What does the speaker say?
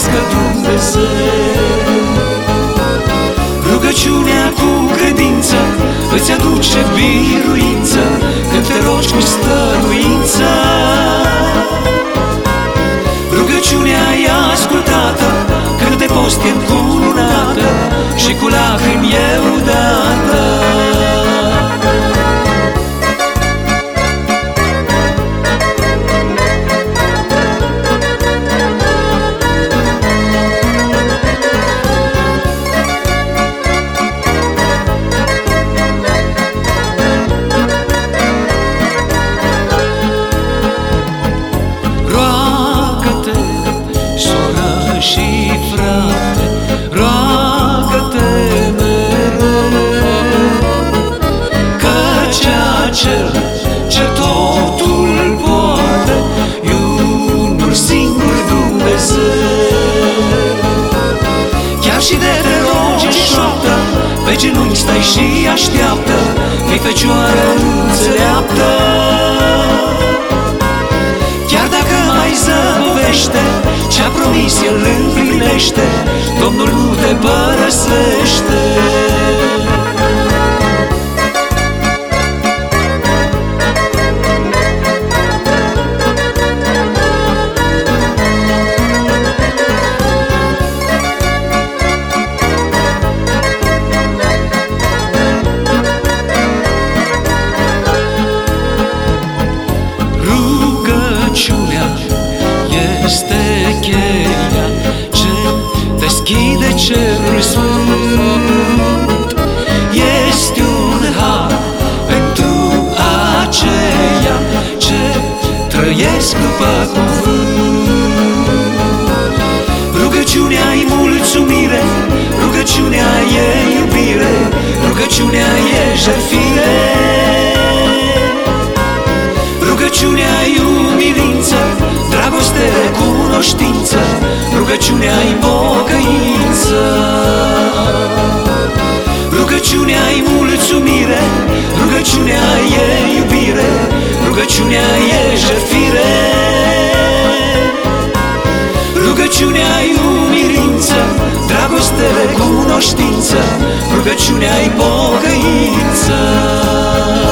miluiască Dumnezeu. Rugăciunea cu credință îți aduce biruință când te rogi cu stăruință. Rugăciunea e ascultată când de post e încununată și cu lacrimi e udată. Și frate, roagă-te mereu, că ceea ce totul poate e unul singur Dumnezeu. Chiar și de te rogi în șoaptă, pe genunchi stai și așteaptă, că-i fecioară înțeleaptă. Chiar dacă mai zăbovește, ce-a promis El împlinește, Domnul nu te părăsește. Rugăciunea este cheia ce deschide cerul sfânt. Este un har pentru aceia ce trăiesc după cuvânt. Rugăciunea-i mulțumire, rugăciunea e iubire, rugăciunea e jertfire. Rugăciunea-i umilință, dragoste, recunoștință, rugăciunea-i pocăință. Rugăciunea-i mulțumire, rugăciunea e iubire, rugăciunea e jertfire. Rugăciunea-i umilință, dragoste, recunoștință, rugăciunea-i pocăință.